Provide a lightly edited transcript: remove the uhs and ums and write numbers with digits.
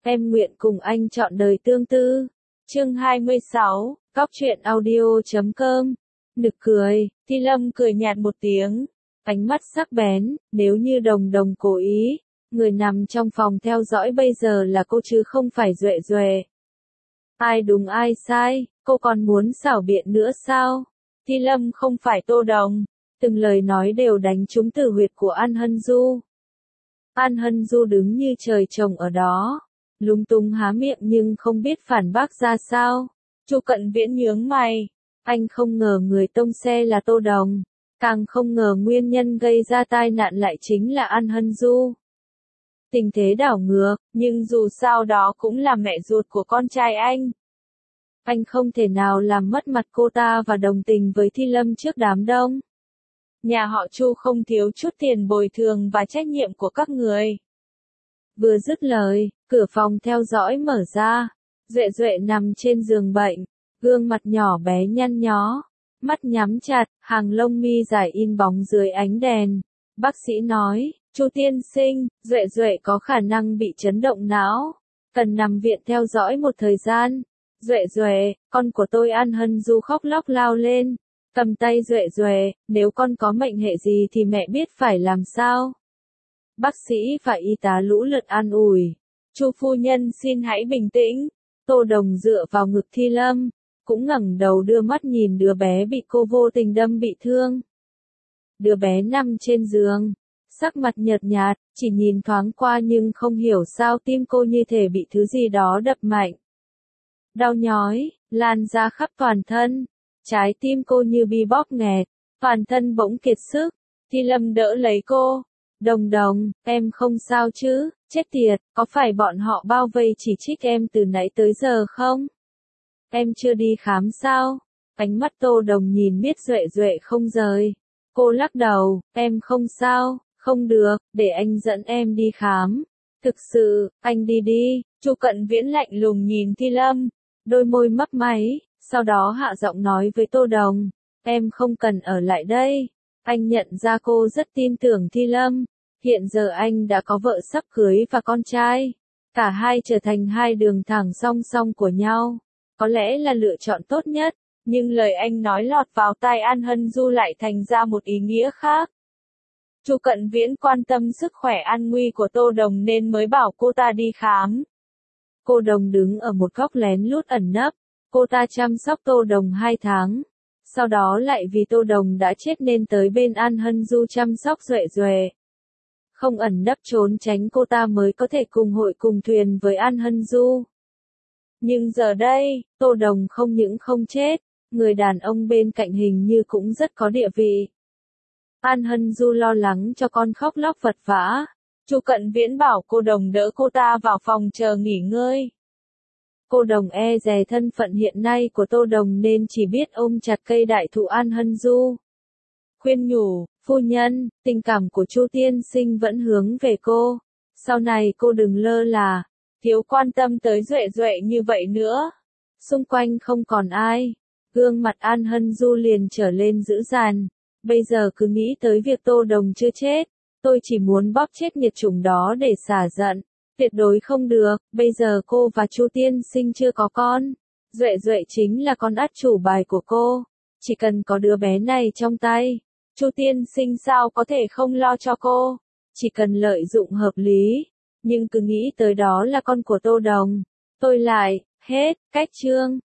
Em nguyện cùng anh chọn đời tương tư. Chương 26, Cóc truyện audio.com. Nực cười, Thi Lâm cười nhạt một tiếng, ánh mắt sắc bén, nếu như Đồng Đồng cố ý, người nằm trong phòng theo dõi bây giờ là cô chứ không phải Duệ Duệ. Ai đúng ai sai, cô còn muốn xảo biện nữa sao? Thi Lâm không phải Tô Đồng, từng lời nói đều đánh trúng tử huyệt của An Hân Du. An Hân Du đứng như trời trồng ở đó, lung tung há miệng nhưng không biết phản bác ra sao. Chu Cận Viễn nhướng mày, anh không ngờ người tông xe là Tô Đồng, càng không ngờ nguyên nhân gây ra tai nạn lại chính là An Hân Du. Tình thế đảo ngược, nhưng dù sao đó cũng là mẹ ruột của con trai anh. Anh không thể nào làm mất mặt cô ta và đồng tình với Thi Lâm trước đám đông. Nhà họ Chu không thiếu chút tiền bồi thường và trách nhiệm của các người. Vừa dứt lời, cửa phòng theo dõi mở ra. Duệ Duệ nằm trên giường bệnh, gương mặt nhỏ bé nhăn nhó, mắt nhắm chặt, hàng lông mi dài in bóng dưới ánh đèn. Bác sĩ nói, Chu tiên sinh, Duệ Duệ có khả năng bị chấn động não, cần nằm viện theo dõi một thời gian. Duệ Duệ, con của tôi. An Hân Du khóc lóc lao lên, cầm tay Duệ Duệ, nếu con có mệnh hệ gì thì mẹ biết phải làm sao. Bác sĩ và y tá lũ lượt an ủi, Chu phu nhân xin hãy bình tĩnh. Tô Đồng dựa vào ngực Thi Lâm, cũng ngẩng đầu đưa mắt nhìn đứa bé bị cô vô tình đâm bị thương. Đứa bé nằm trên giường, sắc mặt nhợt nhạt, chỉ nhìn thoáng qua nhưng không hiểu sao tim cô như thể bị thứ gì đó đập mạnh. Đau nhói, lan ra khắp toàn thân, trái tim cô như bị bóp nghẹt, toàn thân bỗng kiệt sức. Thi Lâm đỡ lấy cô. Đồng Đồng, em không sao chứ? Chết tiệt, có phải bọn họ bao vây chỉ trích em từ nãy tới giờ không? Em chưa đi khám sao? Ánh mắt Tô Đồng nhìn biết Duệ Duệ không rời. Cô lắc đầu, em không sao, không được, để anh dẫn em đi khám. Thực sự, anh đi đi. Chu Cận Viễn lạnh lùng nhìn Thi Lâm, đôi môi mấp máy, sau đó hạ giọng nói với Tô Đồng, em không cần ở lại đây. Anh nhận ra cô rất tin tưởng Thi Lâm, hiện giờ anh đã có vợ sắp cưới và con trai. Cả hai trở thành hai đường thẳng song song của nhau, có lẽ là lựa chọn tốt nhất, nhưng lời anh nói lọt vào tai An Hân Du lại thành ra một ý nghĩa khác. Chu Cận Viễn quan tâm sức khỏe an nguy của Tô Đồng nên mới bảo cô ta đi khám. Cô Đồng đứng ở một góc lén lút ẩn nấp, cô ta chăm sóc Tô Đồng 2 tháng. Sau đó lại vì Tô Đồng đã chết nên tới bên An Hân Du chăm sóc Duệ Duệ. Không ẩn nấp trốn tránh cô ta mới có thể cùng hội cùng thuyền với An Hân Du. Nhưng giờ đây, Tô Đồng không những không chết, người đàn ông bên cạnh hình như cũng rất có địa vị. An Hân Du lo lắng cho con khóc lóc vật vã. Chu Cận Viễn bảo cô Đồng đỡ cô ta vào phòng chờ nghỉ ngơi. Cô Đồng e dè thân phận hiện nay của Tô Đồng nên chỉ biết ôm chặt cây đại thụ An Hân Du. Khuyên nhủ, phu nhân, tình cảm của Chu tiên sinh vẫn hướng về cô. Sau này cô đừng lơ là, thiếu quan tâm tới Duệ Duệ như vậy nữa. Xung quanh không còn ai. Gương mặt An Hân Du liền trở lên dữ dằn. Bây giờ cứ nghĩ tới việc Tô Đồng chưa chết. Tôi chỉ muốn bóp chết nghiệt chủng đó để xả giận. Tuyệt đối không được, bây giờ cô và Chu tiên sinh chưa có con. Duệ Duệ chính là con át chủ bài của cô. Chỉ cần có đứa bé này trong tay, Chu tiên sinh sao có thể không lo cho cô. Chỉ cần lợi dụng hợp lý. Nhưng cứ nghĩ tới đó là con của Tô Đồng. Tôi lại, hết, cách chương.